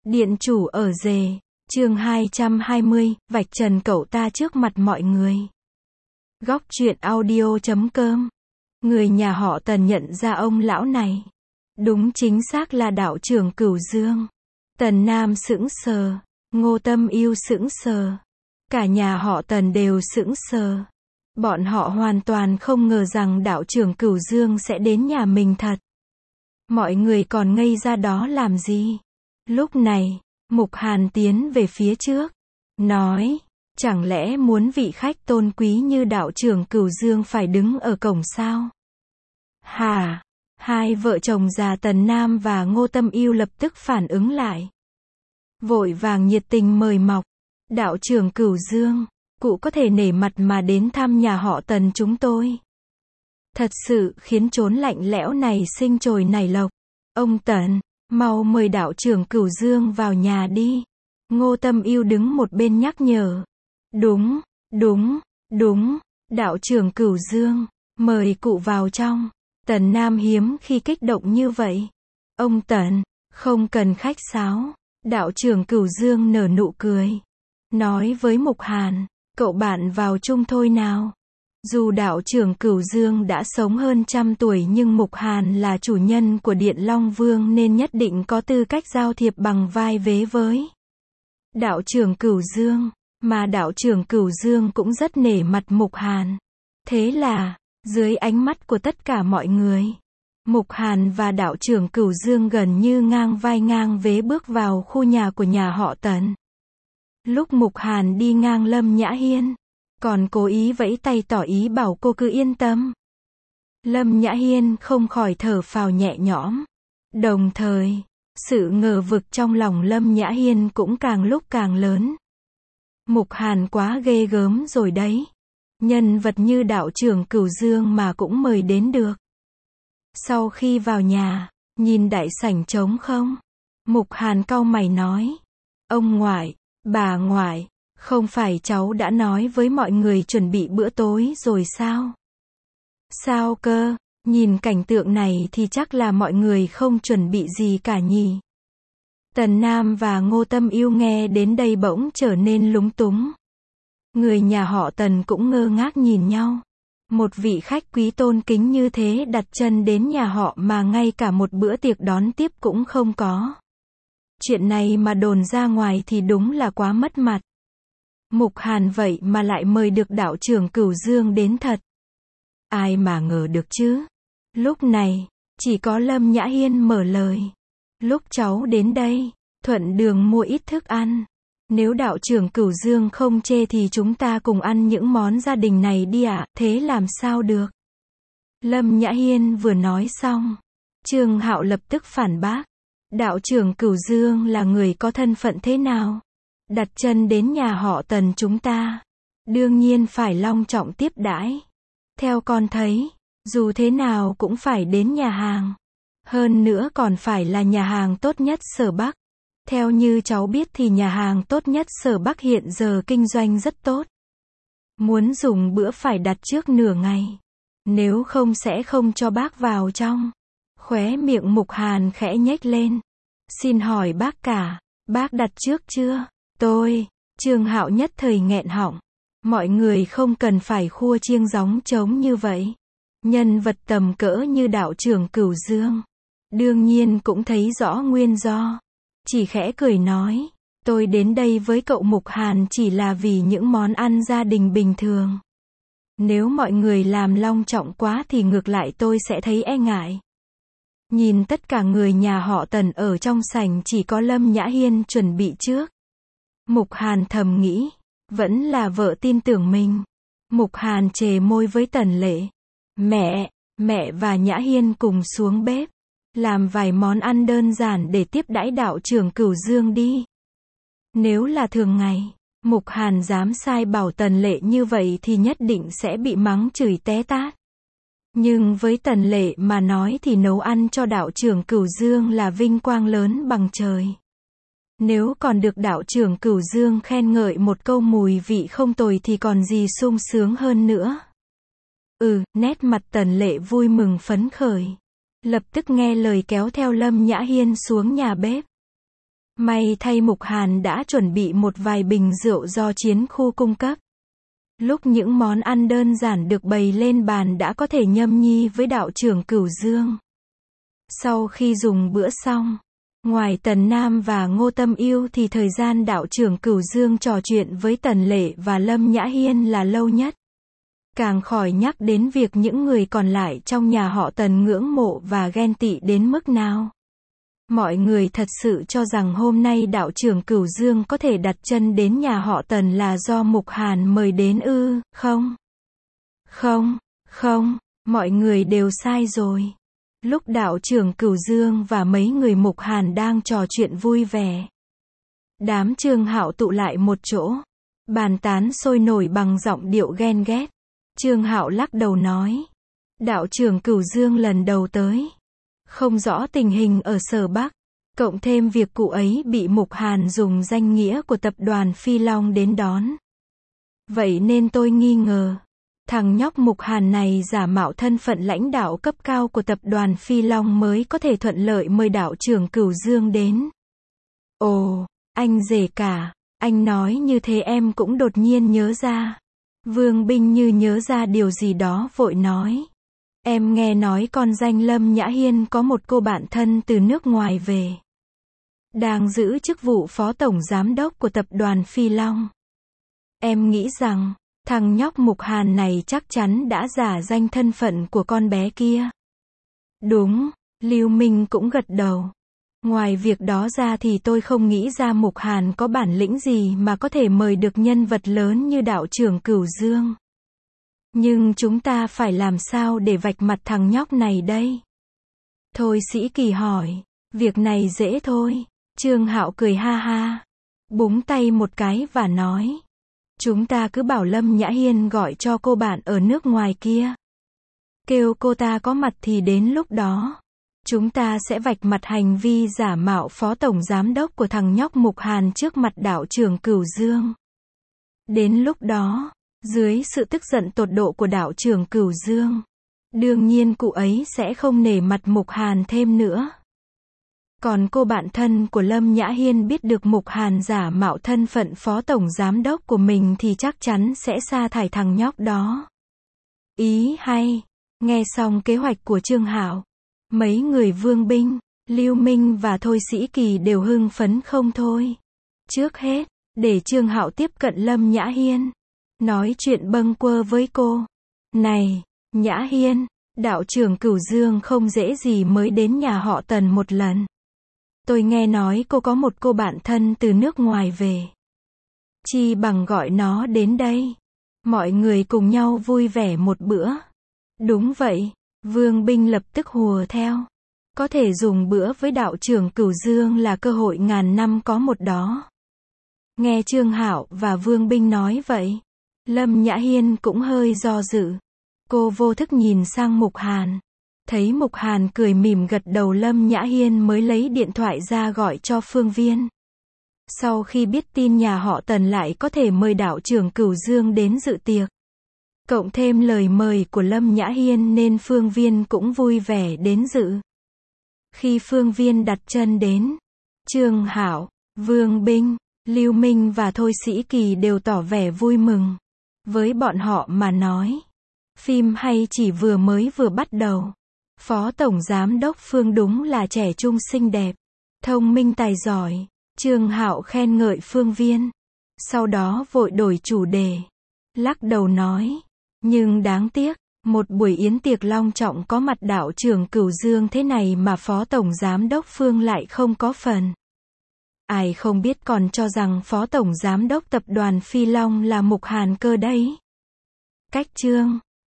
Điện chủ ở rể, chương 220, vạch trần cậu ta trước mặt mọi người. Góc truyện audio.com. Người nhà họ Tần nhận ra ông lão này. Đúng chính xác là đạo trưởng Cửu Dương. Tần Nam sững sờ, Ngô Tâm Yêu sững sờ. Cả nhà họ Tần đều sững sờ. Bọn họ hoàn toàn không ngờ rằng đạo trưởng Cửu Dương sẽ đến nhà mình thật. Mọi người còn ngây ra đó làm gì? Lúc này, Mục Hàn tiến về phía trước, nói, chẳng lẽ muốn vị khách tôn quý như đạo trưởng Cửu Dương phải đứng ở cổng sao? Hả? Hai vợ chồng già Tần Nam và Ngô Tâm Yêu lập tức phản ứng lại. Vội vàng nhiệt tình mời mọc, đạo trưởng Cửu Dương, cụ có thể nể mặt mà đến thăm nhà họ Tần chúng tôi. Thật sự khiến chốn lạnh lẽo này sinh trồi nảy lộc. Ông Tần, mau mời đạo trưởng Cửu Dương vào nhà đi. Ngô Tâm Yêu đứng một bên nhắc nhở. Đúng, đạo trưởng Cửu Dương, mời cụ vào trong. Tần Nam hiếm khi kích động như vậy. Ông Tần, không cần khách sáo. Đạo trưởng Cửu Dương nở nụ cười. Nói với Mục Hàn, cậu bạn vào chung thôi nào. Dù đạo trưởng Cửu Dương đã sống hơn 100 tuổi nhưng Mục Hàn là chủ nhân của Điện Long Vương nên nhất định có tư cách giao thiệp bằng vai vế với đạo trưởng Cửu Dương, mà đạo trưởng Cửu Dương cũng rất nể mặt Mục Hàn. Thế là, dưới ánh mắt của tất cả mọi người, Mục Hàn và đạo trưởng Cửu Dương gần như ngang vai ngang vế bước vào khu nhà của nhà họ Tần. Lúc Mục Hàn đi ngang Lâm Nhã Hiên, còn cố ý vẫy tay tỏ ý bảo cô cứ yên tâm. Lâm Nhã Hiên không khỏi thở phào nhẹ nhõm. Đồng thời, sự ngờ vực trong lòng Lâm Nhã Hiên cũng càng lúc càng lớn. Mục Hàn quá ghê gớm rồi đấy. Nhân vật như đạo trưởng Cửu Dương mà cũng mời đến được. Sau khi vào nhà, nhìn đại sảnh trống không, Mục Hàn cau mày nói. Ông ngoại, bà ngoại, không phải cháu đã nói với mọi người chuẩn bị bữa tối rồi sao? Sao cơ? Nhìn cảnh tượng này thì chắc là mọi người không chuẩn bị gì cả nhỉ? Tần Nam và Ngô Tâm Yêu nghe đến đây bỗng trở nên lúng túng. Người nhà họ Tần cũng ngơ ngác nhìn nhau. Một vị khách quý tôn kính như thế đặt chân đến nhà họ mà ngay cả một bữa tiệc đón tiếp cũng không có. Chuyện này mà đồn ra ngoài thì đúng là quá mất mặt. Mục Hàn vậy mà lại mời được đạo trưởng Cửu Dương đến thật. Ai mà ngờ được chứ. Lúc này, chỉ có Lâm Nhã Hiên mở lời. Lúc cháu đến đây, thuận đường mua ít thức ăn. Nếu đạo trưởng Cửu Dương không chê thì chúng ta cùng ăn những món gia đình này đi ạ. Thế làm sao được? Lâm Nhã Hiên vừa nói xong, Trương Hạo lập tức phản bác. Đạo trưởng Cửu Dương là người có thân phận thế nào? Đặt chân đến nhà họ Tần chúng ta, đương nhiên phải long trọng tiếp đãi. Theo con thấy, dù thế nào cũng phải đến nhà hàng. Hơn nữa còn phải là nhà hàng tốt nhất Sở Bắc. Theo như cháu biết thì nhà hàng tốt nhất Sở Bắc hiện giờ kinh doanh rất tốt. Muốn dùng bữa phải đặt trước nửa ngày. Nếu không sẽ không cho bác vào trong. Khóe miệng Mục Hàn khẽ nhếch lên. Xin hỏi bác cả, bác đặt trước chưa? Trương Hạo nhất thời nghẹn họng. Mọi người không cần phải khua chiêng gióng trống như vậy. Nhân vật tầm cỡ như đạo trưởng Cửu Dương, đương nhiên cũng thấy rõ nguyên do. Chỉ khẽ cười nói, tôi đến đây với cậu Mục Hàn chỉ là vì những món ăn gia đình bình thường. Nếu mọi người làm long trọng quá thì ngược lại tôi sẽ thấy e ngại. Nhìn tất cả người nhà họ Tần ở trong sảnh chỉ có Lâm Nhã Hiên chuẩn bị trước. Mục Hàn thầm nghĩ, vẫn là vợ tin tưởng mình. Mục Hàn chề môi với Tần Lệ. Mẹ và Nhã Hiên cùng xuống bếp. Làm vài món ăn đơn giản để tiếp đãi đạo trưởng Cửu Dương đi. Nếu là thường ngày, Mục Hàn dám sai bảo Tần Lệ như vậy thì nhất định sẽ bị mắng chửi té tát. Nhưng với Tần Lệ mà nói thì nấu ăn cho đạo trưởng Cửu Dương là vinh quang lớn bằng trời. Nếu còn được đạo trưởng Cửu Dương khen ngợi một câu mùi vị không tồi thì còn gì sung sướng hơn nữa. Nét mặt Tần Lệ vui mừng phấn khởi. Lập tức nghe lời kéo theo Lâm Nhã Hiên xuống nhà bếp. May thay Mục Hàn đã chuẩn bị một vài bình rượu do chiến khu cung cấp. Lúc những món ăn đơn giản được bày lên bàn đã có thể nhâm nhi với đạo trưởng Cửu Dương. Sau khi dùng bữa xong, ngoài Tần Nam và Ngô Tâm Yêu thì thời gian đạo trưởng Cửu Dương trò chuyện với Tần Lệ và Lâm Nhã Hiên là lâu nhất. Càng khỏi nhắc đến việc những người còn lại trong nhà họ Tần ngưỡng mộ và ghen tị đến mức nào. Mọi người thật sự cho rằng hôm nay đạo trưởng Cửu Dương có thể đặt chân đến nhà họ Tần là do Mục Hàn mời đến ư, không? Không, mọi người đều sai rồi. Lúc đạo trưởng Cửu Dương và mấy người Mục Hàn đang trò chuyện vui vẻ, đám Trương Hạo tụ lại một chỗ, bàn tán sôi nổi bằng giọng điệu ghen ghét. Trương Hạo lắc đầu nói, đạo trưởng Cửu Dương lần đầu tới, không rõ tình hình ở Sở Bắc, cộng thêm việc cụ ấy bị Mục Hàn dùng danh nghĩa của tập đoàn Phi Long đến đón. Vậy nên tôi nghi ngờ, thằng nhóc Mục Hàn này giả mạo thân phận lãnh đạo cấp cao của tập đoàn Phi Long mới có thể thuận lợi mời đạo trưởng Cửu Dương đến. Ồ, anh rể cả, anh nói như thế em cũng đột nhiên nhớ ra. Vương Binh như nhớ ra điều gì đó vội nói. Em nghe nói con danh Lâm Nhã Hiên có một cô bạn thân từ nước ngoài về, đang giữ chức vụ phó tổng giám đốc của tập đoàn Phi Long. Em nghĩ rằng, thằng nhóc Mục Hàn này chắc chắn đã giả danh thân phận của con bé kia. Đúng, Lưu Minh cũng gật đầu. Ngoài việc đó ra thì tôi không nghĩ ra Mục Hàn có bản lĩnh gì mà có thể mời được nhân vật lớn như đạo trưởng Cửu Dương. Nhưng chúng ta phải làm sao để vạch mặt thằng nhóc này đây? Thôi Sĩ Kỳ hỏi, việc này dễ thôi. Trương Hạo cười ha ha, búng tay một cái và nói, chúng ta cứ bảo Lâm Nhã Hiên gọi cho cô bạn ở nước ngoài kia. Kêu cô ta có mặt thì đến lúc đó, chúng ta sẽ vạch mặt hành vi giả mạo phó tổng giám đốc của thằng nhóc Mục Hàn trước mặt đạo trưởng Cửu Dương. Đến lúc đó, dưới sự tức giận tột độ của đạo trưởng Cửu Dương, đương nhiên cụ ấy sẽ không nể mặt Mục Hàn thêm nữa. Còn cô bạn thân của Lâm Nhã Hiên biết được Mục Hàn giả mạo thân phận phó tổng giám đốc của mình thì chắc chắn sẽ sa thải thằng nhóc đó. Ý hay. Nghe xong kế hoạch của Trương Hạo, mấy người Vương Binh, Lưu Minh và Thôi Sĩ Kỳ đều hưng phấn không thôi. Trước hết, để Trương Hạo tiếp cận Lâm Nhã Hiên, nói chuyện bâng quơ với cô. Này, Nhã Hiên, đạo trưởng Cửu Dương không dễ gì mới đến nhà họ Tần một lần. Tôi nghe nói cô có một cô bạn thân từ nước ngoài về. Chi bằng gọi nó đến đây. Mọi người cùng nhau vui vẻ một bữa. Đúng vậy, Vương Binh lập tức hùa theo. Có thể dùng bữa với đạo trưởng Cửu Dương là cơ hội ngàn năm có một đó. Nghe Trương Hạo và Vương Binh nói vậy, Lâm Nhã Hiên cũng hơi do dự. Cô vô thức nhìn sang Mục Hàn. Thấy Mục Hàn cười mỉm gật đầu, Lâm Nhã Hiên mới lấy điện thoại ra gọi cho Phương Viên. Sau khi biết tin nhà họ Tần lại có thể mời đạo trưởng Cửu Dương đến dự tiệc, cộng thêm lời mời của Lâm Nhã Hiên nên Phương Viên cũng vui vẻ đến dự. Khi Phương Viên đặt chân đến, Trương Hạo, Vương Binh, Lưu Minh và Thôi Sĩ Kỳ đều tỏ vẻ vui mừng. Với bọn họ mà nói, phim hay chỉ vừa bắt đầu. Phó Tổng Giám đốc Phương đúng là trẻ trung xinh đẹp, thông minh tài giỏi. Trương Hạo khen ngợi Phương Viên. Sau đó vội đổi chủ đề. Lắc đầu nói, nhưng đáng tiếc, một buổi yến tiệc long trọng có mặt đạo trưởng Cửu Dương thế này mà Phó Tổng Giám đốc Phương lại không có phần. Ai không biết còn cho rằng Phó Tổng Giám đốc tập đoàn Phi Long là Mục Hàn cơ đấy. Cách chương